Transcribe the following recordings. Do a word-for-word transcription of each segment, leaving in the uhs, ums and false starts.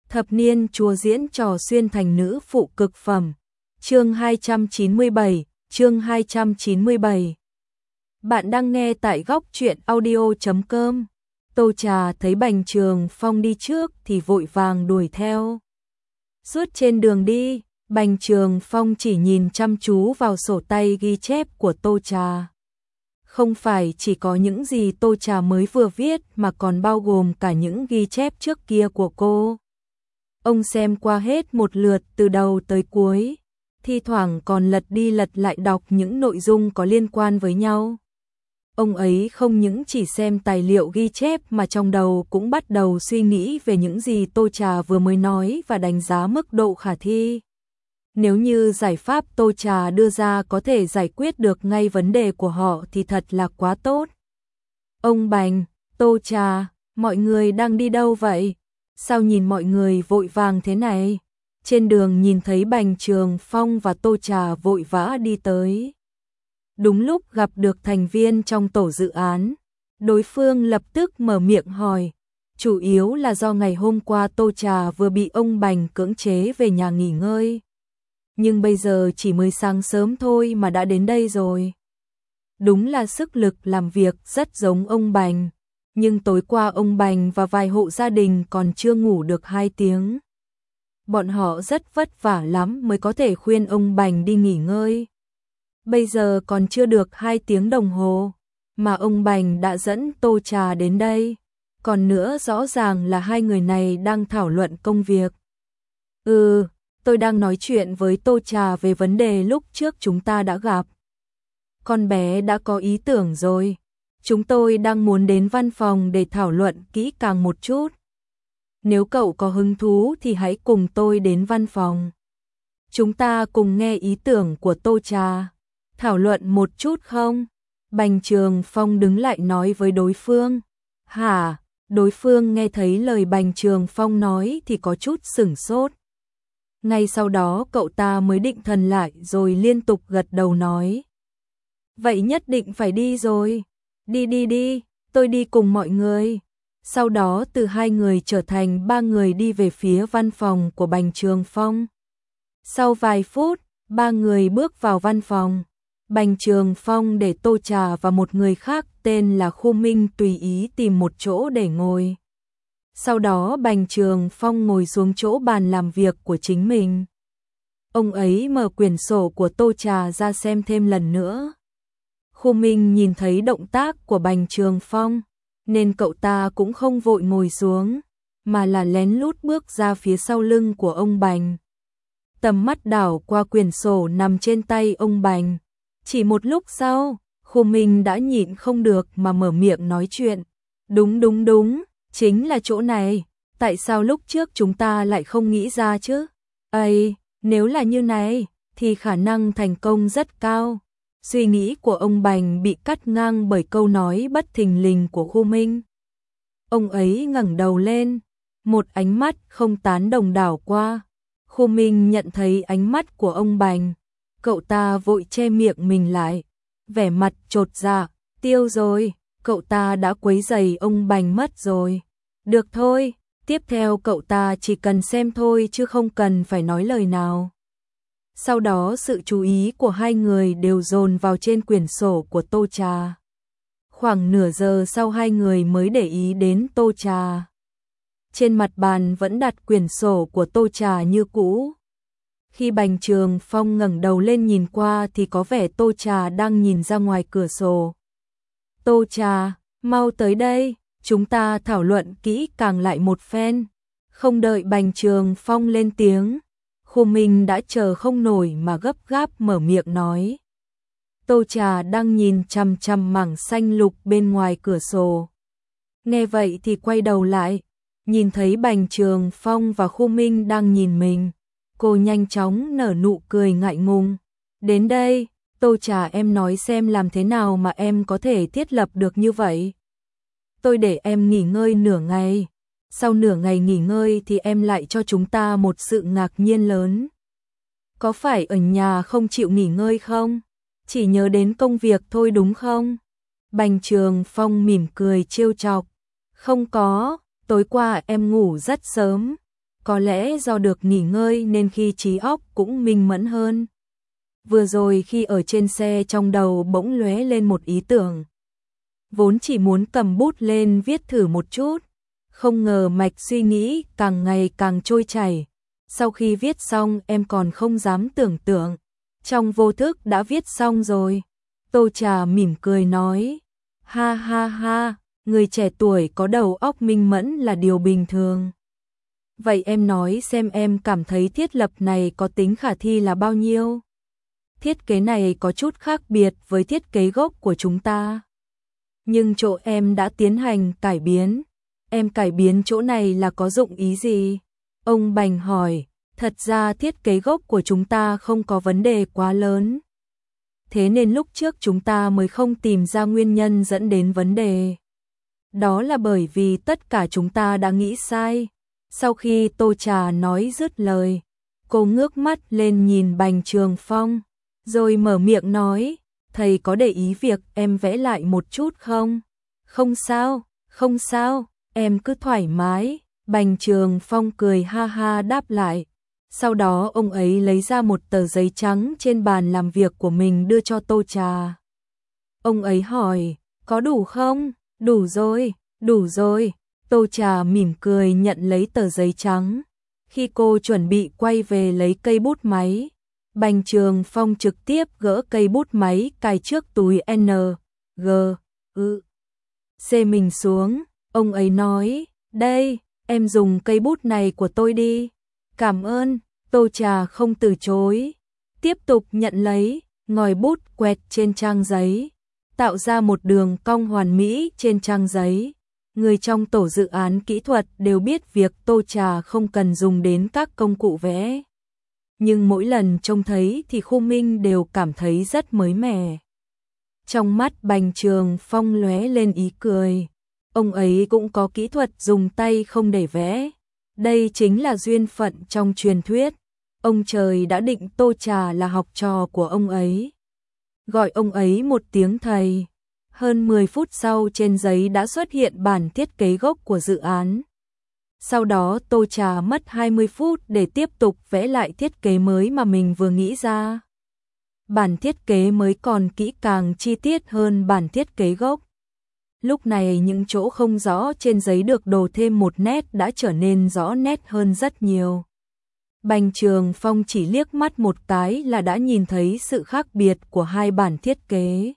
Thập niên chúa diễn trò xuyên thành nữ phụ cực phẩm. Chương hai trăm chín mươi bảy, chương hai trăm chín mươi bảy. Bạn đang nghe tại góc truyện audio chấm com. Tô Trà thấy Bành Trường Phong đi trước thì vội vàng đuổi theo. Suốt trên đường đi, Bành Trường Phong chỉ nhìn chăm chú vào sổ tay ghi chép của Tô Trà. Không phải chỉ có những gì Tô Trà mới vừa viết mà còn bao gồm cả những ghi chép trước kia của cô. Ông xem qua hết một lượt từ đầu tới cuối, thi thoảng còn lật đi lật lại đọc những nội dung có liên quan với nhau. Ông ấy không những chỉ xem tài liệu ghi chép mà trong đầu cũng bắt đầu suy nghĩ về những gì Tô Trà vừa mới nói và đánh giá mức độ khả thi. Nếu như giải pháp Tô Trà đưa ra có thể giải quyết được ngay vấn đề của họ thì thật là quá tốt. Ông Bành, Tô Trà, mọi người đang đi đâu vậy? Sao nhìn mọi người vội vàng thế này? Trên đường nhìn thấy Bành Trường Phong và Tô Trà vội vã đi tới. Đúng lúc gặp được thành viên trong tổ dự án, đối phương lập tức mở miệng hỏi. Chủ yếu là do ngày hôm qua Tô Trà vừa bị ông Bành cưỡng chế về nhà nghỉ ngơi. Nhưng bây giờ chỉ mới sáng sớm thôi mà đã đến đây rồi. Đúng là sức lực làm việc rất giống ông Bành. Nhưng tối qua ông Bành và vài hộ gia đình còn chưa ngủ được hai tiếng. Bọn họ rất vất vả lắm mới có thể khuyên ông Bành đi nghỉ ngơi. Bây giờ còn chưa được hai tiếng đồng hồ, mà ông Bành đã dẫn Tô Trà đến đây. Còn nữa rõ ràng là hai người này đang thảo luận công việc. Ừ, tôi đang nói chuyện với Tô Trà về vấn đề lúc trước chúng ta đã gặp. Con bé đã có ý tưởng rồi. Chúng tôi đang muốn đến văn phòng để thảo luận kỹ càng một chút. Nếu cậu có hứng thú thì hãy cùng tôi đến văn phòng. Chúng ta cùng nghe ý tưởng của Tô Trà. Thảo luận một chút không? Bành Trường Phong đứng lại nói với đối phương. Hả? Đối phương nghe thấy lời Bành Trường Phong nói thì có chút sửng sốt. Ngay sau đó cậu ta mới định thần lại rồi liên tục gật đầu nói. Vậy nhất định phải đi rồi. Đi đi đi, tôi đi cùng mọi người. Sau đó từ hai người trở thành ba người đi về phía văn phòng của Bành Trường Phong. Sau vài phút, ba người bước vào văn phòng. Bành Trường Phong để Tô Trà và một người khác tên là Khu Minh tùy ý tìm một chỗ để ngồi. Sau đó Bành Trường Phong ngồi xuống chỗ bàn làm việc của chính mình. Ông ấy mở quyển sổ của Tô Trà ra xem thêm lần nữa. Khu Minh nhìn thấy động tác của Bành Trường Phong, nên cậu ta cũng không vội ngồi xuống, mà là lén lút bước ra phía sau lưng của ông Bành. Tầm mắt đảo qua quyển sổ nằm trên tay ông Bành. Chỉ một lúc sau, Khu Minh đã nhịn không được mà mở miệng nói chuyện. Đúng đúng đúng, chính là chỗ này. Tại sao lúc trước chúng ta lại không nghĩ ra chứ? Ây, nếu là như này, thì khả năng thành công rất cao. Suy nghĩ của ông Bành bị cắt ngang bởi câu nói bất thình lình của Khu Minh. Ông ấy ngẩng đầu lên, một ánh mắt không tán đồng đảo qua. Khu Minh nhận thấy ánh mắt của ông Bành, cậu ta vội che miệng mình lại, vẻ mặt chột dạ, tiêu rồi, cậu ta đã quấy rầy ông Bành mất rồi. Được thôi, tiếp theo cậu ta chỉ cần xem thôi chứ không cần phải nói lời nào. Sau đó sự chú ý của hai người đều dồn vào trên quyển sổ của Tô Trà. Khoảng nửa giờ sau hai người mới để ý đến Tô Trà. Trên mặt bàn vẫn đặt quyển sổ của Tô Trà như cũ. Khi Bành Trường Phong ngẩng đầu lên nhìn qua thì có vẻ Tô Trà đang nhìn ra ngoài cửa sổ. Tô Trà, mau tới đây, chúng ta thảo luận kỹ càng lại một phen. Không đợi Bành Trường Phong lên tiếng, Khu Minh đã chờ không nổi mà gấp gáp mở miệng nói. Tô Trà đang nhìn chằm chằm mảng xanh lục bên ngoài cửa sổ. Nghe vậy thì quay đầu lại, nhìn thấy Bành Trường Phong và Khu Minh đang nhìn mình. Cô nhanh chóng nở nụ cười ngại ngùng. Đến đây, Tô Trà em nói xem làm thế nào mà em có thể thiết lập được như vậy. Tôi để em nghỉ ngơi nửa ngày. Sau nửa ngày nghỉ ngơi thì em lại cho chúng ta một sự ngạc nhiên lớn. Có phải ở nhà không chịu nghỉ ngơi không? Chỉ nhớ đến công việc thôi đúng không? Bành Trường Phong mỉm cười trêu chọc. Không có, tối qua em ngủ rất sớm. Có lẽ do được nghỉ ngơi nên khi trí óc cũng minh mẫn hơn. Vừa rồi khi ở trên xe trong đầu bỗng lóe lên một ý tưởng. Vốn chỉ muốn cầm bút lên viết thử một chút, không ngờ mạch suy nghĩ càng ngày càng trôi chảy. Sau khi viết xong em còn không dám tưởng tượng, trong vô thức đã viết xong rồi. Tô Trà mỉm cười nói, ha ha ha, người trẻ tuổi có đầu óc minh mẫn là điều bình thường. Vậy em nói xem em cảm thấy thiết lập này có tính khả thi là bao nhiêu? Thiết kế này có chút khác biệt với thiết kế gốc của chúng ta. Nhưng chỗ em đã tiến hành cải biến. Em cải biến chỗ này là có dụng ý gì? Ông Bành hỏi, thật ra thiết kế gốc của chúng ta không có vấn đề quá lớn. Thế nên lúc trước chúng ta mới không tìm ra nguyên nhân dẫn đến vấn đề. Đó là bởi vì tất cả chúng ta đã nghĩ sai. Sau khi Tô Trà nói dứt lời, cô ngước mắt lên nhìn Bành Trường Phong, rồi mở miệng nói, thầy có để ý việc em vẽ lại một chút không? Không sao, không sao, em cứ thoải mái. Bành Trường Phong cười ha ha đáp lại. Sau đó ông ấy lấy ra một tờ giấy trắng trên bàn làm việc của mình đưa cho Tô Trà. Ông ấy hỏi, có đủ không? Đủ rồi, đủ rồi. Tô Trà mỉm cười nhận lấy tờ giấy trắng. Khi cô chuẩn bị quay về lấy cây bút máy, Bành Trường Phong trực tiếp gỡ cây bút máy cài trước túi N, G, ư, C mình xuống. Ông ấy nói, đây, em dùng cây bút này của tôi đi. Cảm ơn. Tô Trà không từ chối, tiếp tục nhận lấy, ngòi bút quẹt trên trang giấy, tạo ra một đường cong hoàn mỹ trên trang giấy. Người trong tổ dự án kỹ thuật đều biết việc Tô Trà không cần dùng đến các công cụ vẽ. Nhưng mỗi lần trông thấy thì Khu Minh đều cảm thấy rất mới mẻ. Trong mắt Bành Trường Phong lóe lên ý cười. Ông ấy cũng có kỹ thuật dùng tay không để vẽ. Đây chính là duyên phận trong truyền thuyết. Ông trời đã định Tô Trà là học trò của ông ấy. Gọi ông ấy một tiếng thầy. Hơn mười phút sau trên giấy đã xuất hiện bản thiết kế gốc của dự án. Sau đó Tô Trà mất hai mươi phút để tiếp tục vẽ lại thiết kế mới mà mình vừa nghĩ ra. Bản thiết kế mới còn kỹ càng chi tiết hơn bản thiết kế gốc. Lúc này những chỗ không rõ trên giấy được đồ thêm một nét đã trở nên rõ nét hơn rất nhiều. Bành Trường Phong chỉ liếc mắt một cái là đã nhìn thấy sự khác biệt của hai bản thiết kế.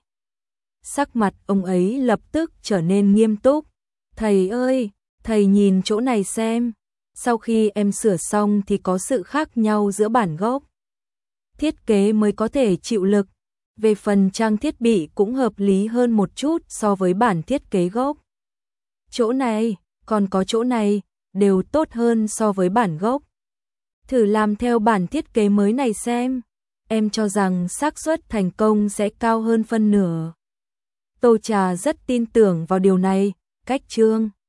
Sắc mặt ông ấy lập tức trở nên nghiêm túc. Thầy ơi, thầy nhìn chỗ này xem. Sau khi em sửa xong thì có sự khác nhau giữa bản gốc. Thiết kế mới có thể chịu lực. Về phần trang thiết bị cũng hợp lý hơn một chút so với bản thiết kế gốc. Chỗ này, còn có chỗ này, đều tốt hơn so với bản gốc. Thử làm theo bản thiết kế mới này xem. Em cho rằng xác suất thành công sẽ cao hơn phân nửa. Tô Trà rất tin tưởng vào điều này. Cách chương